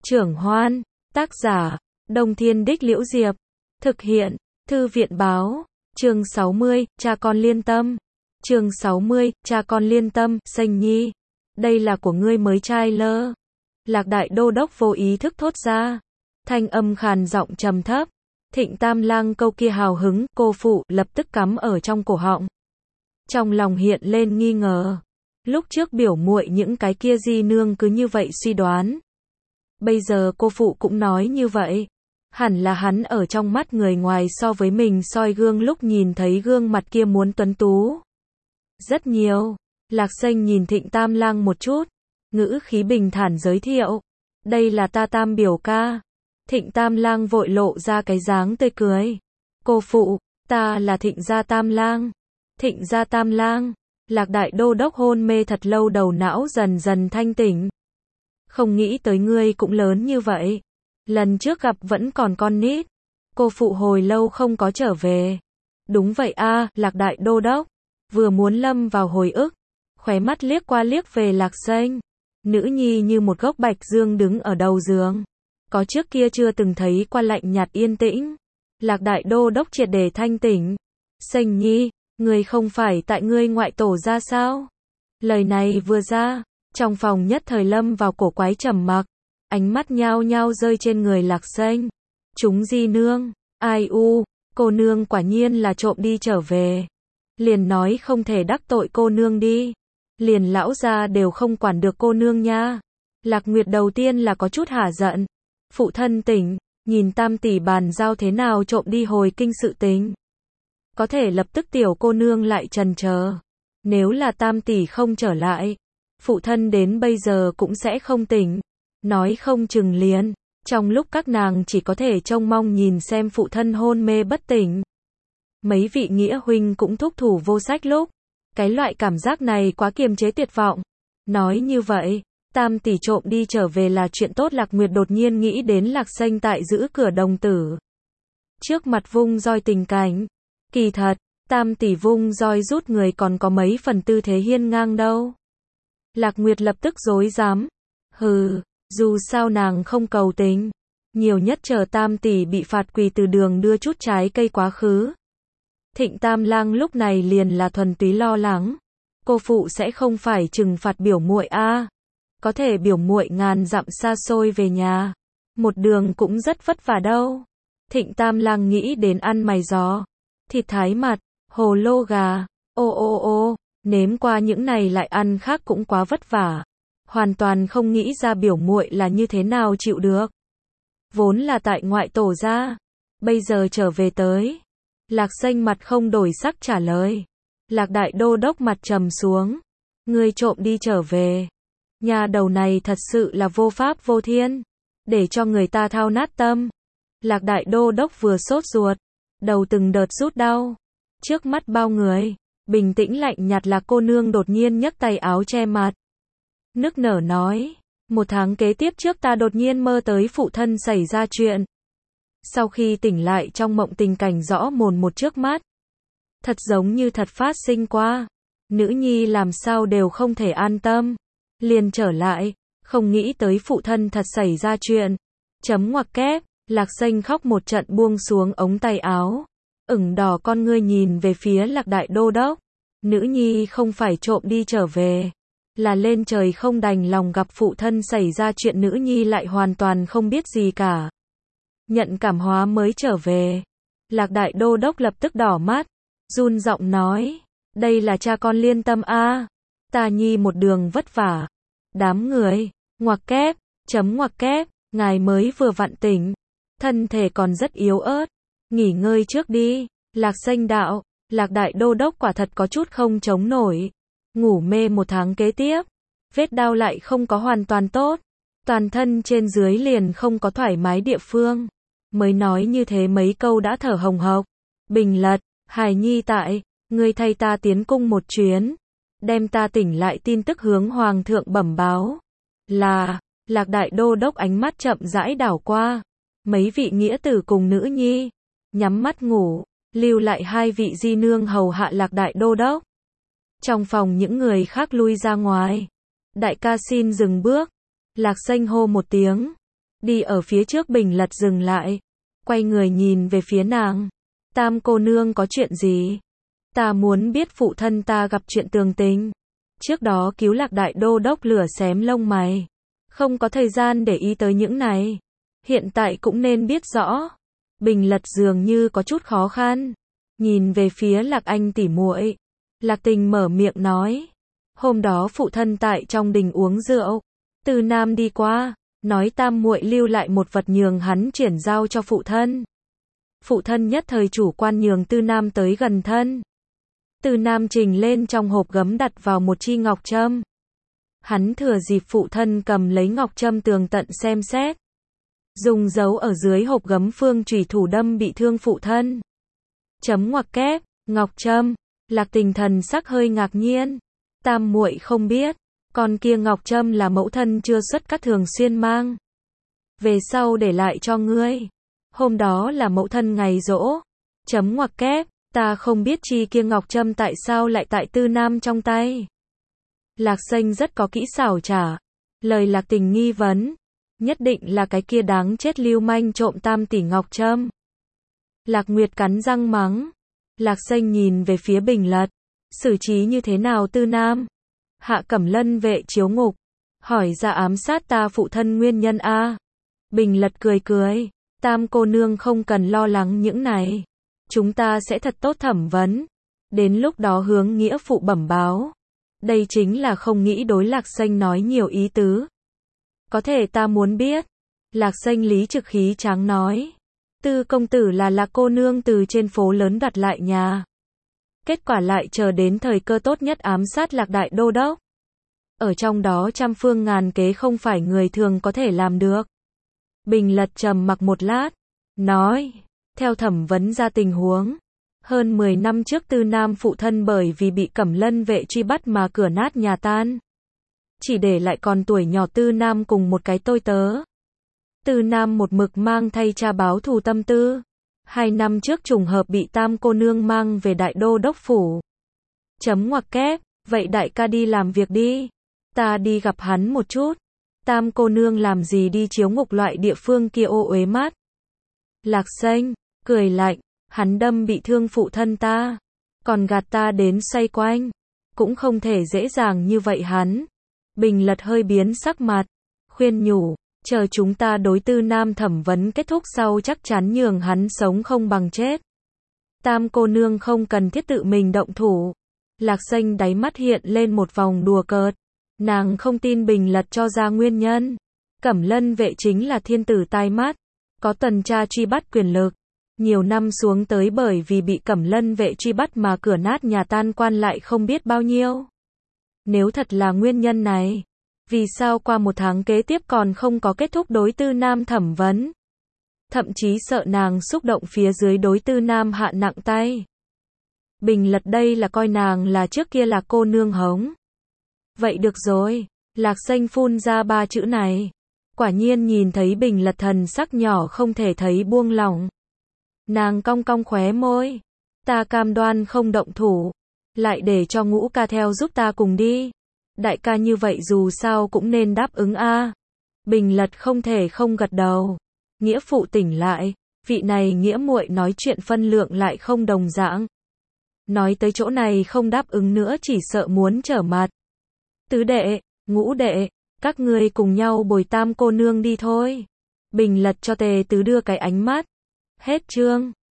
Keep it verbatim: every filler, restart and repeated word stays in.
Trưởng Hoan, tác giả, Đông Thiên Đích Liễu Diệp, thực hiện, Thư viện Báo, chương sáu mươi, cha con liên tâm, chương sáu mươi, cha con liên tâm, Sanh Nhi, đây là của ngươi mới trai lơ. Lạc Đại Đô Đốc vô ý thức thốt ra, thanh âm khàn giọng trầm thấp. Thịnh Tam Lang câu kia hào hứng, cô phụ, lập tức cắm ở trong cổ họng. Trong lòng hiện lên nghi ngờ. Lúc trước biểu muội những cái kia di nương cứ như vậy suy đoán. Bây giờ cô phụ cũng nói như vậy. Hẳn là hắn ở trong mắt người ngoài so với mình soi gương lúc nhìn thấy gương mặt kia muốn tuấn tú. Rất nhiều. Lạc Sanh nhìn Thịnh Tam Lang một chút. Ngữ khí bình thản giới thiệu. Đây là ta Tam biểu ca. Thịnh Tam Lang vội lộ ra cái dáng tươi cười. Cô phụ, ta là Thịnh gia Tam Lang. Thịnh gia Tam Lang. Lạc Đại Đô Đốc hôn mê thật lâu, đầu não dần dần thanh tỉnh. Không nghĩ tới ngươi cũng lớn như vậy. Lần trước gặp vẫn còn con nít. Cô phụ hồi lâu không có trở về. Đúng vậy a, Lạc Đại Đô Đốc. Vừa muốn lâm vào hồi ức. Khóe mắt liếc qua liếc về Lạc Sanh. Nữ nhi như một gốc bạch dương đứng ở đầu giường. Có trước kia chưa từng thấy qua lạnh nhạt yên tĩnh. Lạc Đại Đô Đốc triệt để thanh tỉnh. Sanh Nhi, ngươi không phải tại ngươi ngoại tổ ra sao? Lời này vừa ra, trong phòng nhất thời lâm vào cổ quái trầm mặc. Ánh mắt nhao nhao rơi trên người Lạc Sanh. Chúng di nương, ai u, cô nương quả nhiên là trộm đi trở về. Liền nói không thể đắc tội cô nương đi. Liền lão gia đều không quản được cô nương nha. Lạc Nguyệt đầu tiên là có chút hả giận. Phụ thân tỉnh, nhìn Tam tỷ bàn giao thế nào trộm đi hồi kinh sự tình. Có thể lập tức tiểu cô nương lại trần chờ. Nếu là Tam tỷ không trở lại, phụ thân đến bây giờ cũng sẽ không tỉnh. Nói không chừng liền, trong lúc các nàng chỉ có thể trông mong nhìn xem phụ thân hôn mê bất tỉnh. Mấy vị nghĩa huynh cũng thúc thủ vô sách lúc. Cái loại cảm giác này quá kiềm chế tuyệt vọng. Nói như vậy, Tam tỷ trộm đi trở về là chuyện tốt. Lạc Nguyệt đột nhiên nghĩ đến Lạc Sanh tại giữ cửa đồng tử. Trước mặt vung roi tình cảnh. Kỳ thật, Tam tỷ vung roi rút người còn có mấy phần tư thế hiên ngang đâu. Lạc Nguyệt lập tức rối rắm. Hừ, dù sao nàng không cầu tình. Nhiều nhất chờ Tam tỷ bị phạt quỳ từ đường đưa chút trái cây quá khứ. Thịnh Tam Lang lúc này liền là thuần túy lo lắng. Cô phụ sẽ không phải trừng phạt biểu muội a? Có thể biểu muội ngàn dặm xa xôi về nhà. Một đường cũng rất vất vả đâu. Thịnh Tam Lang nghĩ đến ăn mày gió. Thịt thái mặt, hồ lô gà, ô ô ô, nếm qua những này lại ăn khác cũng quá vất vả. Hoàn toàn không nghĩ ra biểu muội là như thế nào chịu được. Vốn là tại ngoại tổ ra. Bây giờ trở về tới. Lạc Sanh mặt không đổi sắc trả lời. Lạc Đại Đô Đốc mặt trầm xuống. Ngươi trộm đi trở về. Nhà đầu này thật sự là vô pháp vô thiên. Để cho người ta thao nát tâm. Lạc Đại Đô Đốc vừa sốt ruột. Đầu từng đợt rút đau. Trước mắt bao người. Bình tĩnh lạnh nhạt là cô nương đột nhiên nhấc tay áo che mặt. Nức nở nói. Một tháng kế tiếp trước ta đột nhiên mơ tới phụ thân xảy ra chuyện. Sau khi tỉnh lại trong mộng tình cảnh rõ mồn một trước mắt. Thật giống như thật phát sinh qua. Nữ nhi làm sao đều không thể an tâm. Liền trở lại, không nghĩ tới phụ thân thật xảy ra chuyện. Chấm ngoặc kép, Lạc Sanh khóc một trận buông xuống ống tay áo. Ửng đỏ con ngươi nhìn về phía Lạc Đại Đô Đốc. Nữ nhi không phải trộm đi trở về. Là lên trời không đành lòng gặp phụ thân xảy ra chuyện, nữ nhi lại hoàn toàn không biết gì cả. Nhận cảm hóa mới trở về. Lạc Đại Đô Đốc lập tức đỏ mắt. Run giọng nói. Đây là cha con liên tâm a. Ta nhi một đường vất vả. Đám người. Ngoặc kép. Chấm ngoặc kép. Ngài mới vừa vặn tỉnh. Thân thể còn rất yếu ớt. Nghỉ ngơi trước đi. Lạc Sanh đạo. Lạc Đại Đô Đốc quả thật có chút không chống nổi. Ngủ mê một tháng kế tiếp. Vết đau lại không có hoàn toàn tốt. Toàn thân trên dưới liền không có thoải mái địa phương. Mới nói như thế mấy câu đã thở hồng hộc. Bình lật, Hải Nhi tại, ngươi thay ta tiến cung một chuyến. Đem ta tỉnh lại tin tức hướng Hoàng thượng bẩm báo. Là, Lạc Đại Đô Đốc ánh mắt chậm rãi đảo qua. Mấy vị nghĩa tử cùng nữ nhi. Nhắm mắt ngủ, lưu lại hai vị di nương hầu hạ Lạc Đại Đô Đốc. Trong phòng những người khác lui ra ngoài. Đại ca xin dừng bước. Lạc Sanh hô một tiếng. Đi ở phía trước Bình Lật dừng lại. Quay người nhìn về phía nàng. Tam cô nương có chuyện gì? Ta muốn biết phụ thân ta gặp chuyện tường tình. Trước đó cứu Lạc đại đô đốc lửa xém lông mày. Không có thời gian để ý tới những này. Hiện tại cũng nên biết rõ. Bình Lật dường như có chút khó khăn. Nhìn về phía Lạc Anh tỉ muội. Lạc Tình mở miệng nói. Hôm đó phụ thân tại trong đình uống rượu. Từ Nam đi qua. Nói tam muội lưu lại một vật nhường hắn chuyển giao cho phụ thân. Phụ thân nhất thời chủ quan nhường Tư Nam tới gần thân. Tư Nam trình lên trong hộp gấm đặt vào một chi ngọc trâm. Hắn thừa dịp phụ thân cầm lấy ngọc trâm tường tận xem xét. Dùng dấu ở dưới hộp gấm phương chủy thủ đâm bị thương phụ thân. Chấm ngoặc kép, ngọc trâm. Lạc Tình thần sắc hơi ngạc nhiên. Tam muội không biết. Còn kia ngọc trâm là mẫu thân chưa xuất cát thường xuyên mang. Về sau để lại cho ngươi. Hôm đó là mẫu thân ngày giỗ. Chấm ngoặc kép, ta không biết chi kia ngọc trâm tại sao lại tại Tư Nam trong tay. Lạc Xanh rất có kỹ xảo trả. Lời Lạc Tình nghi vấn. Nhất định là cái kia đáng chết lưu manh trộm tam tỷ ngọc trâm. Lạc Nguyệt cắn răng mắng. Lạc Xanh nhìn về phía Bình Lật. Xử trí như thế nào Tư Nam? Hạ Cẩm Lân vệ chiếu ngục. Hỏi ra ám sát ta phụ thân nguyên nhân a. Bình Lật cười cười. Tam cô nương không cần lo lắng những này. Chúng ta sẽ thật tốt thẩm vấn. Đến lúc đó hướng nghĩa phụ bẩm báo. Đây chính là không nghĩ đối Lạc Xanh nói nhiều ý tứ. Có thể ta muốn biết. Lạc Xanh lý trực khí tráng nói. Tư công tử là Lạc cô nương từ trên phố lớn đoạt lại nhà. Kết quả lại chờ đến thời cơ tốt nhất ám sát Lạc đại đô đốc. Ở trong đó trăm phương ngàn kế không phải người thường có thể làm được. Bình Lật trầm mặc một lát. Nói. Theo thẩm vấn ra tình huống. Hơn mười năm trước Tư Nam phụ thân bởi vì bị Cẩm Lân vệ truy bắt mà cửa nát nhà tan. Chỉ để lại còn tuổi nhỏ Tư Nam cùng một cái tôi tớ. Tư Nam một mực mang thay cha báo thù tâm tư. Hai năm trước trùng hợp bị tam cô nương mang về đại đô đốc phủ. Chấm ngoặc kép, vậy đại ca đi làm việc đi. Ta đi gặp hắn một chút. Tam cô nương làm gì đi chiếu ngục loại địa phương kia ô uế mát. Lạc Xanh, cười lạnh, hắn đâm bị thương phụ thân ta. Còn gạt ta đến xoay quanh. Cũng không thể dễ dàng như vậy hắn. Bình Lật hơi biến sắc mặt. Khuyên nhủ, chờ chúng ta đối Tư Nam thẩm vấn kết thúc sau chắc chắn nhường hắn sống không bằng chết. Tam cô nương không cần thiết tự mình động thủ. Lạc Xanh đáy mắt hiện lên một vòng đùa cợt. Nàng không tin Bình Lật cho ra nguyên nhân. Cẩm Lân vệ chính là thiên tử tai mắt. Có tuần tra truy bắt quyền lực. Nhiều năm xuống tới bởi vì bị Cẩm Lân vệ truy bắt mà cửa nát nhà tan quan lại không biết bao nhiêu. Nếu thật là nguyên nhân này, vì sao qua một tháng kế tiếp còn không có kết thúc đối Tư Nam thẩm vấn? Thậm chí sợ nàng xúc động phía dưới đối Tư Nam hạ nặng tay. Bình Lật đây là coi nàng là trước kia là cô nương hống. Vậy được rồi, Lạc Xanh phun ra ba chữ này. Quả nhiên nhìn thấy Bình Lật thần sắc nhỏ không thể thấy buông lỏng. Nàng cong cong khóe môi. Ta cam đoan không động thủ. Lại để cho Ngũ ca theo giúp ta cùng đi. Đại ca như vậy dù sao cũng nên đáp ứng a. Bình Lật không thể không gật đầu. Nghĩa phụ tỉnh lại. Vị này nghĩa muội nói chuyện phân lượng lại không đồng dạng. Nói tới chỗ này không đáp ứng nữa chỉ sợ muốn trở mặt. Tứ đệ, Ngũ đệ, các ngươi cùng nhau bồi tam cô nương đi thôi. Bình Lật cho Tề Tứ đưa cái ánh mắt. Hết chương.